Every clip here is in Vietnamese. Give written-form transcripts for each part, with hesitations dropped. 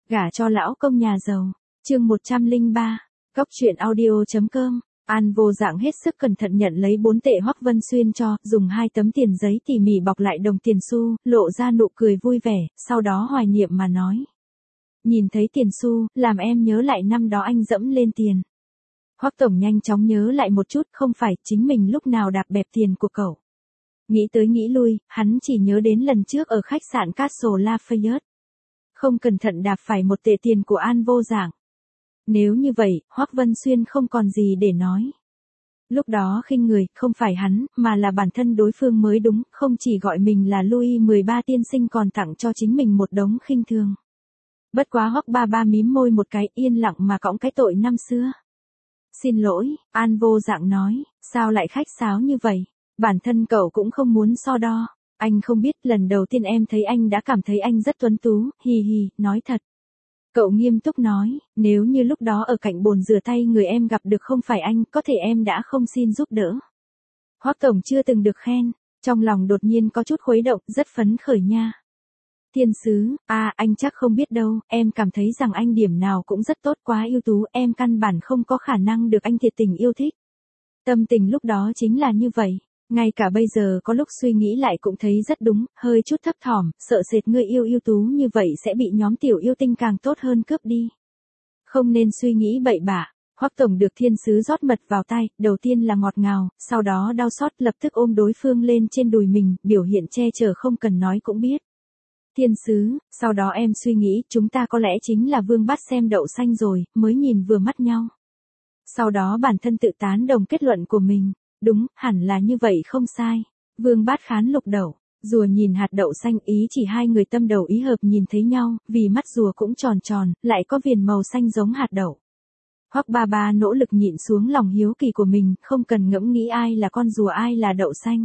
Gả cho lão công nhà giàu. Chương 103. Góc truyện audio.com. An Vô Dạng hết sức cẩn thận nhận lấy 4 tệ Hoắc Vân Xuyên cho, dùng 2 tấm tiền giấy tỉ mỉ bọc lại đồng tiền xu, lộ ra nụ cười vui vẻ, sau đó hoài niệm mà nói. Nhìn thấy tiền xu, làm em nhớ lại năm đó anh dẫm lên tiền. Hoắc tổng nhanh chóng nhớ lại một chút, không phải chính mình lúc nào đạp bẹp tiền của cậu. Nghĩ tới nghĩ lui, hắn chỉ nhớ đến lần trước ở khách sạn Castle Lafayette. Không cẩn thận đạp phải 1 tệ tiền của An Vô Dạng. Nếu như vậy, Hoắc Vân Xuyên không còn gì để nói. Lúc đó khinh người, không phải hắn, mà là bản thân đối phương mới đúng, không chỉ gọi mình là Louis 13 tiên sinh còn tặng cho chính mình một đống khinh thường. Bất quá Hoắc ba ba mím môi một cái, yên lặng mà cõng cái tội năm xưa. Xin lỗi, An Vô Dạng nói, sao lại khách sáo như vậy? Bản thân cậu cũng không muốn so đo. Anh không biết, lần đầu tiên em thấy anh đã cảm thấy anh rất tuấn tú, hì hì, nói thật. Cậu nghiêm túc nói, nếu như lúc đó ở cạnh bồn rửa tay người em gặp được không phải anh, có thể em đã không xin giúp đỡ. Hoắc tổng chưa từng được khen, trong lòng đột nhiên có chút khuấy động, rất phấn khởi nha. Thiên sứ, anh chắc không biết đâu, em cảm thấy rằng anh điểm nào cũng rất tốt, quá ưu tú, em căn bản không có khả năng được anh thiệt tình yêu thích. Tâm tình lúc đó chính là như vậy. Ngay cả bây giờ có lúc suy nghĩ lại cũng thấy rất đúng, hơi chút thấp thỏm, sợ sệt người yêu ưu tú như vậy sẽ bị nhóm tiểu yêu tinh càng tốt hơn cướp đi. Không nên suy nghĩ bậy bạ. Hoắc tổng được thiên sứ rót mật vào tay, đầu tiên là ngọt ngào, sau đó đau xót, lập tức ôm đối phương lên trên đùi mình, biểu hiện che chở không cần nói cũng biết. Thiên sứ, sau đó em suy nghĩ chúng ta có lẽ chính là vương bát xem đậu xanh rồi, mới nhìn vừa mắt nhau. Sau đó bản thân tự tán đồng kết luận của mình. Đúng, hẳn là như vậy không sai. Vương Bát khán lục đậu, rùa nhìn hạt đậu xanh, ý chỉ hai người tâm đầu ý hợp nhìn thấy nhau, vì mắt rùa cũng tròn tròn, lại có viền màu xanh giống hạt đậu. Hoắc ba ba nỗ lực nhịn xuống lòng hiếu kỳ của mình, không cần ngẫm nghĩ ai là con rùa ai là đậu xanh.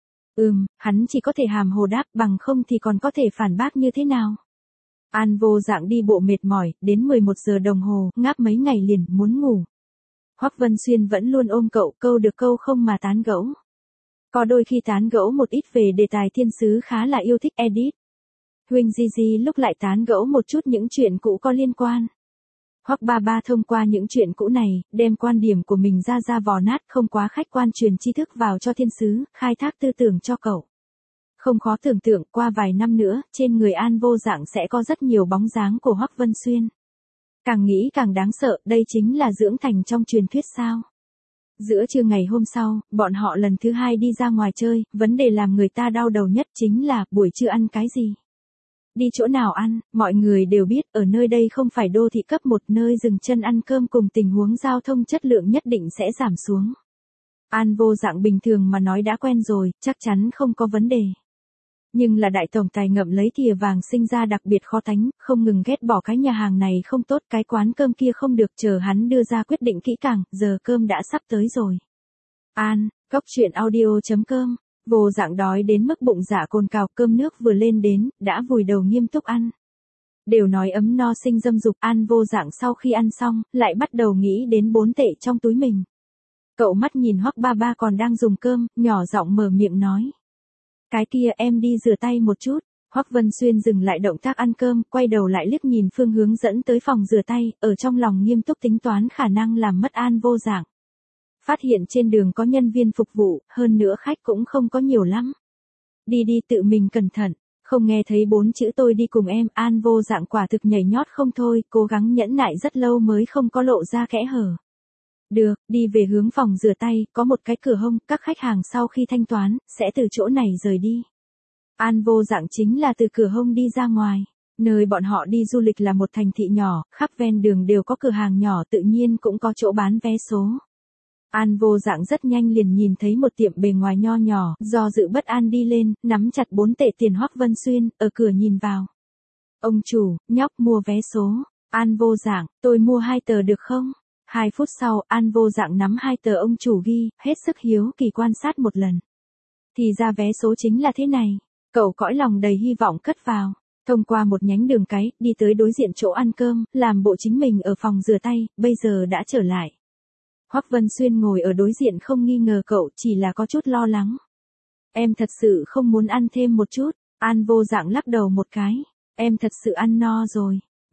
Hắn chỉ có thể hàm hồ đáp, bằng không thì còn có thể phản bác như thế nào. An Vô Dạng đi bộ mệt mỏi, đến 11 giờ đồng hồ, ngáp mấy ngày liền, muốn ngủ. Hoắc Vân Xuyên vẫn luôn ôm cậu, câu được câu không mà tán gẫu. Có đôi khi tán gẫu một ít về đề tài thiên sứ khá là yêu thích edit. Huỳnh Gigi lúc lại tán gẫu một chút những chuyện cũ có liên quan. Hoắc ba ba thông qua những chuyện cũ này, đem quan điểm của mình ra vò nát, không quá khách quan truyền tri thức vào cho thiên sứ, khai thác tư tưởng cho cậu. Không khó tưởng tượng, qua vài năm nữa, trên người An Vô Dạng sẽ có rất nhiều bóng dáng của Hoắc Vân Xuyên. Càng nghĩ càng đáng sợ, đây chính là dưỡng thành trong truyền thuyết sao. Giữa trưa ngày hôm sau, bọn họ lần thứ 2 đi ra ngoài chơi, vấn đề làm người ta đau đầu nhất chính là buổi trưa ăn cái gì. Đi chỗ nào ăn, mọi người đều biết ở nơi đây không phải đô thị cấp 1 nơi dừng chân ăn cơm cùng tình huống giao thông chất lượng nhất định sẽ giảm xuống. An Vô Dạng bình thường mà nói đã quen rồi, chắc chắn không có vấn đề. Nhưng là đại tổng tài ngậm lấy thìa vàng sinh ra đặc biệt khó tánh, không ngừng ghét bỏ cái nhà hàng này không tốt, cái quán cơm kia không được, chờ hắn đưa ra quyết định kỹ càng, giờ cơm đã sắp tới rồi. Góc truyện audio.com. Vô Dạng đói đến mức bụng dạ cồn cào, cơm nước vừa lên đến, đã vùi đầu nghiêm túc ăn. Đều nói ấm no sinh dâm dục, An Vô Dạng sau khi ăn xong, lại bắt đầu nghĩ đến 4 tệ trong túi mình. Cậu mắt nhìn Hoắc ba ba còn đang dùng cơm, nhỏ giọng mở miệng nói. Cái kia em đi rửa tay một chút. Hoắc Vân Xuyên dừng lại động tác ăn cơm, quay đầu lại liếc nhìn phương hướng dẫn tới phòng rửa tay, ở trong lòng nghiêm túc tính toán khả năng làm mất An Vô Dạng. Phát hiện trên đường có nhân viên phục vụ, hơn nữa khách cũng không có nhiều lắm. Đi tự mình cẩn thận, không nghe thấy 4 chữ tôi đi cùng em. An Vô Dạng quả thực nhảy nhót không thôi, cố gắng nhẫn nại rất lâu mới không có lộ ra kẽ hở. Được, đi về hướng phòng rửa tay, có một cái cửa hông, các khách hàng sau khi thanh toán, sẽ từ chỗ này rời đi. An Vô Dạng chính là từ cửa hông đi ra ngoài. Nơi bọn họ đi du lịch là một thành thị nhỏ, khắp ven đường đều có cửa hàng nhỏ, tự nhiên cũng có chỗ bán vé số. An Vô Dạng rất nhanh liền nhìn thấy một tiệm bề ngoài nho nhỏ, do dự bất an đi lên, nắm chặt 4 tệ tiền Hoắc Vân Xuyên, ở cửa nhìn vào. Ông chủ, nhóc mua vé số. An Vô Dạng, tôi mua 2 tờ được không? 2 phút sau, An Vô Dạng nắm 2 tờ ông chủ ghi, hết sức hiếu kỳ quan sát một lần. Thì ra vé số chính là thế này. Cậu cõi lòng đầy hy vọng cất vào. Thông qua một nhánh đường cái, đi tới đối diện chỗ ăn cơm, làm bộ chính mình ở phòng rửa tay, bây giờ đã trở lại. Hoắc Vân Xuyên ngồi ở đối diện không nghi ngờ cậu, chỉ là có chút lo lắng. Em thật sự không muốn ăn thêm một chút. An Vô Dạng lắc đầu một cái. Em thật sự ăn no rồi.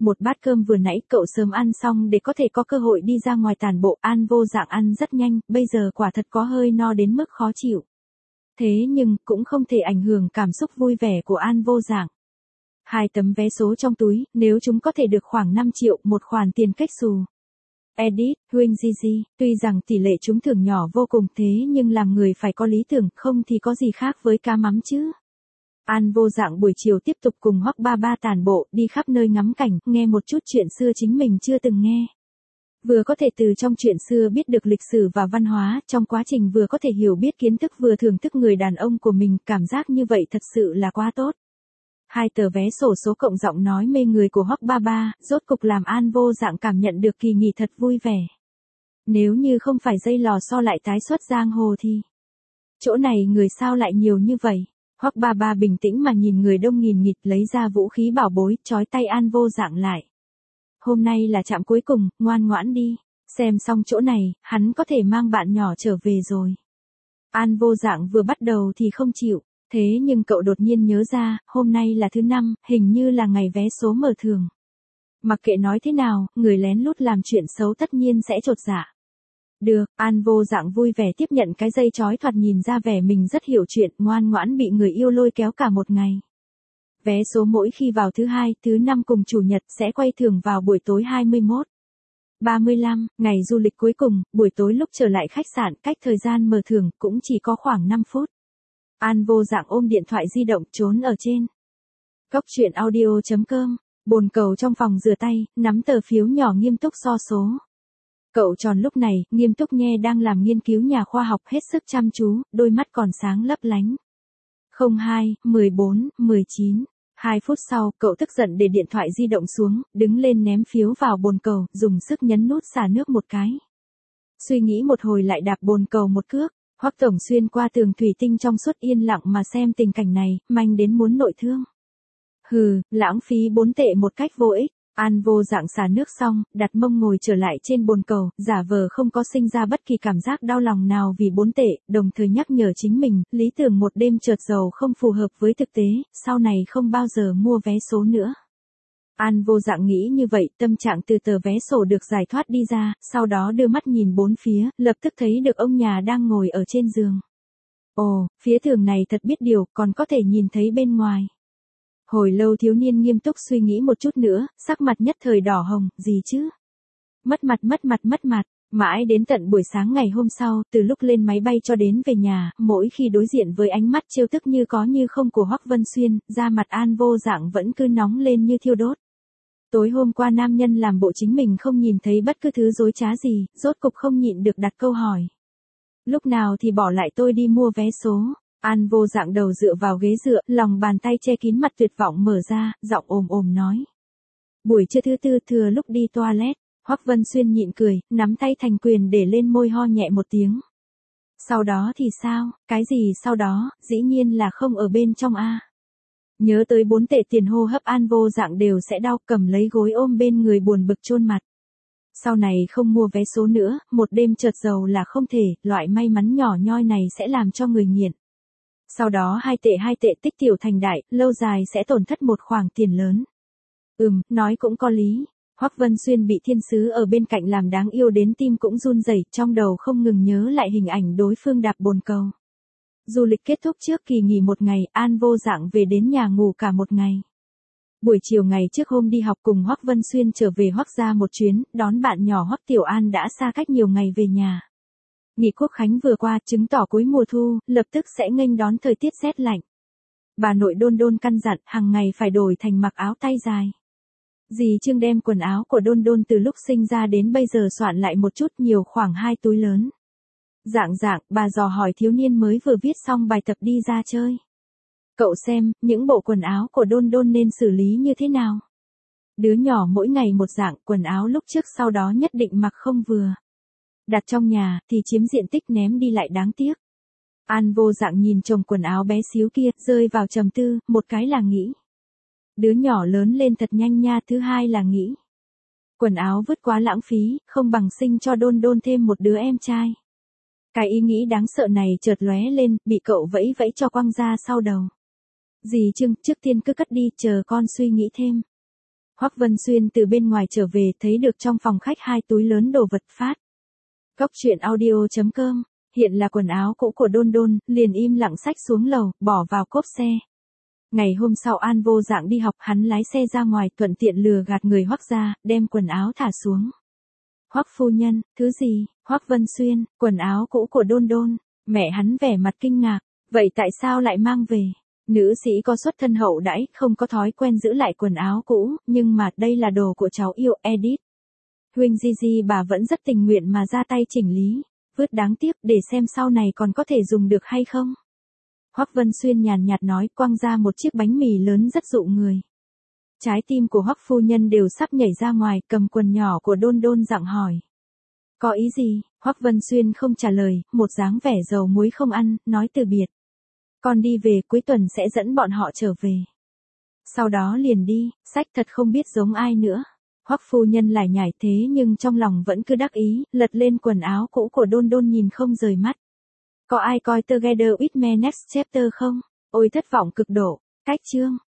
Một bát cơm vừa nãy cậu sớm ăn xong để có thể có cơ hội đi ra ngoài tản bộ. An Vô Dạng ăn rất nhanh, bây giờ quả thật có hơi no đến mức khó chịu. Thế nhưng, cũng không thể ảnh hưởng cảm xúc vui vẻ của An Vô Dạng. 2 tấm vé số trong túi, nếu chúng có thể được khoảng 5 triệu, một khoản tiền cách xù. Edit, Huynh Gigi, tuy rằng tỷ lệ trúng thưởng nhỏ vô cùng thế nhưng làm người phải có lý tưởng, không thì có gì khác với cá mắm chứ. An Vô Dạng buổi chiều tiếp tục cùng Hoắc Ba Ba tản bộ, đi khắp nơi ngắm cảnh, nghe một chút chuyện xưa chính mình chưa từng nghe. Vừa có thể từ trong chuyện xưa biết được lịch sử và văn hóa, trong quá trình vừa có thể hiểu biết kiến thức vừa thưởng thức người đàn ông của mình, cảm giác như vậy thật sự là quá tốt. 2 tờ vé sổ số cộng giọng nói mê người của Hoắc Ba Ba, rốt cục làm An Vô Dạng cảm nhận được kỳ nghỉ thật vui vẻ. Nếu như không phải dây lò xo lại tái xuất giang hồ thì... Chỗ này người sao lại nhiều như vậy? Hoắc Ba Ba bình tĩnh mà nhìn người đông nghìn nghịt, lấy ra vũ khí bảo bối, trói tay An Vô Dạng lại. Hôm nay là trạm cuối cùng, ngoan ngoãn đi. Xem xong chỗ này, hắn có thể mang bạn nhỏ trở về rồi. An Vô Dạng vừa bắt đầu thì không chịu. Thế nhưng cậu đột nhiên nhớ ra, hôm nay là thứ 5, hình như là ngày vé số mở thưởng. Mặc kệ nói thế nào, người lén lút làm chuyện xấu tất nhiên sẽ chột dạ. Được, An Vô Dạng vui vẻ tiếp nhận cái dây trói, thoạt nhìn ra vẻ mình rất hiểu chuyện, ngoan ngoãn bị người yêu lôi kéo cả một ngày. Vé số mỗi khi vào thứ 2, thứ 5 cùng chủ nhật sẽ quay thưởng vào buổi tối 21. 35, ngày du lịch cuối cùng, buổi tối lúc trở lại khách sạn, cách thời gian mở thưởng cũng chỉ có khoảng 5 phút. An Vô Dạng ôm điện thoại di động trốn ở trên Cóc truyện audio.com, bồn cầu trong phòng rửa tay, nắm tờ phiếu nhỏ nghiêm túc so số. Cậu tròn lúc này, nghiêm túc nghe đang làm nghiên cứu nhà khoa học hết sức chăm chú, đôi mắt còn sáng lấp lánh. 02, 14, 19. 2 phút sau, cậu tức giận để điện thoại di động xuống, đứng lên ném phiếu vào bồn cầu, dùng sức nhấn nút xả nước một cái. Suy nghĩ một hồi lại đạp bồn cầu một cước. Hoắc Tổng xuyên qua tường thủy tinh trong suốt yên lặng mà xem tình cảnh này, manh đến muốn nội thương. Hừ, lãng phí 4 tệ một cách vô ích. An Vô Dạng xả nước xong, đặt mông ngồi trở lại trên bồn cầu, giả vờ không có sinh ra bất kỳ cảm giác đau lòng nào vì 4 tệ, đồng thời nhắc nhở chính mình, lý tưởng một đêm chợt giàu không phù hợp với thực tế, sau này không bao giờ mua vé số nữa. An Vô Dạng nghĩ như vậy, tâm trạng từ tờ vé sổ được giải thoát đi ra, sau đó đưa mắt nhìn bốn phía, lập tức thấy được ông nhà đang ngồi ở trên giường. Ồ, phía tường này thật biết điều, còn có thể nhìn thấy bên ngoài. Hồi lâu thiếu niên nghiêm túc suy nghĩ một chút nữa, sắc mặt nhất thời đỏ hồng, gì chứ? Mất mặt, mãi đến tận buổi sáng ngày hôm sau, từ lúc lên máy bay cho đến về nhà, mỗi khi đối diện với ánh mắt trêu tức như có như không của Hoắc Vân Xuyên, da mặt An Vô Dạng vẫn cứ nóng lên như thiêu đốt. Tối hôm qua nam nhân làm bộ chính mình không nhìn thấy bất cứ thứ dối trá gì, rốt cục không nhịn được đặt câu hỏi. Lúc nào thì bỏ lại tôi đi mua vé số? An Vô Dạng đầu dựa vào ghế dựa, lòng bàn tay che kín mặt tuyệt vọng mở ra, giọng ồm ồm nói. Buổi trưa thứ 4 thừa lúc đi toilet, Hoắc Vân Xuyên nhịn cười, nắm tay thành quyền để lên môi ho nhẹ một tiếng. Sau đó thì sao? Cái gì sau đó, dĩ nhiên là không ở bên trong a. Nhớ tới 4 tệ tiền hô hấp An Vô Dạng đều sẽ đau, cầm lấy gối ôm bên người buồn bực chôn mặt. Sau này không mua vé số nữa, một đêm chợt giàu là không thể, loại may mắn nhỏ nhoi này sẽ làm cho người nghiện. Sau đó 2 tệ tích tiểu thành đại, lâu dài sẽ tổn thất một khoản tiền lớn. Nói cũng có lý. Hoắc Vân Xuyên bị thiên sứ ở bên cạnh làm đáng yêu đến tim cũng run rẩy, trong đầu không ngừng nhớ lại hình ảnh đối phương đạp bồn cầu. Du lịch kết thúc trước kỳ nghỉ một ngày, An Vô Dạng về đến nhà ngủ cả một ngày. Buổi chiều ngày trước hôm đi học cùng Hoắc Vân Xuyên trở về Hoắc gia một chuyến, đón bạn nhỏ Hoắc Tiểu An đã xa cách nhiều ngày về nhà. Nghỉ Quốc khánh vừa qua, chứng tỏ cuối mùa thu, lập tức sẽ nghênh đón thời tiết rét lạnh. Bà nội Đôn Đôn căn dặn, hàng ngày phải đổi thành mặc áo tay dài. Dì Trương đem quần áo của Đôn Đôn từ lúc sinh ra đến bây giờ soạn lại một chút, nhiều khoảng 2 túi lớn. Dạng, bà dò hỏi thiếu niên mới vừa viết xong bài tập đi ra chơi. Cậu xem, những bộ quần áo của Đôn Đôn nên xử lý như thế nào? Đứa nhỏ mỗi ngày một dạng, quần áo lúc trước sau đó nhất định mặc không vừa. Đặt trong nhà, thì chiếm diện tích, ném đi lại đáng tiếc. An Vô Dạng nhìn chồng quần áo bé xíu kia, rơi vào trầm tư, một cái là nghĩ. Đứa nhỏ lớn lên thật nhanh nha, thứ hai là nghĩ. Quần áo vứt quá lãng phí, không bằng sinh cho Đôn Đôn thêm một đứa em trai. Cái ý nghĩ đáng sợ này chợt lóe lên, bị cậu vẫy vẫy cho quăng ra sau đầu. Dì Trương, trước tiên cứ cất đi, chờ con suy nghĩ thêm. Hoắc Vân Xuyên từ bên ngoài trở về thấy được trong phòng khách 2 túi lớn đồ vật phát. Góc truyện audio.com, hiện là quần áo cũ của Đôn Đôn, liền im lặng xách xuống lầu, bỏ vào cốp xe. Ngày hôm sau An vô dạng đi học, hắn lái xe ra ngoài thuận tiện lừa gạt người Hoắc ra, đem quần áo thả xuống. Hoắc phu nhân, thứ gì? Hoắc Vân Xuyên, quần áo cũ của Đôn Đôn. Mẹ hắn vẻ mặt kinh ngạc, vậy tại sao lại mang về? Nữ sĩ có xuất thân hậu đãi, không có thói quen giữ lại quần áo cũ, nhưng mà đây là đồ của cháu yêu Edith. Huỳnh Gigi bà vẫn rất tình nguyện mà ra tay chỉnh lý, vứt đáng tiếc để xem sau này còn có thể dùng được hay không. Hoắc Vân Xuyên nhàn nhạt nói, quăng ra một chiếc bánh mì lớn rất dụ người. Trái tim của Hoắc phu nhân đều sắp nhảy ra ngoài, cầm quần nhỏ của Đôn Đôn dặn hỏi. Có ý gì? Hoắc Vân Xuyên không trả lời, một dáng vẻ dầu muối không ăn, nói từ biệt. Con đi về, cuối tuần sẽ dẫn bọn họ trở về. Sau đó liền đi, sách thật không biết giống ai nữa. Hoắc phu nhân lải nhải thế nhưng trong lòng vẫn cứ đắc ý, lật lên quần áo cũ của Đôn Đôn nhìn không rời mắt. Có ai coi Together with Me Next Chapter không? Ôi thất vọng cực độ. Cách chương.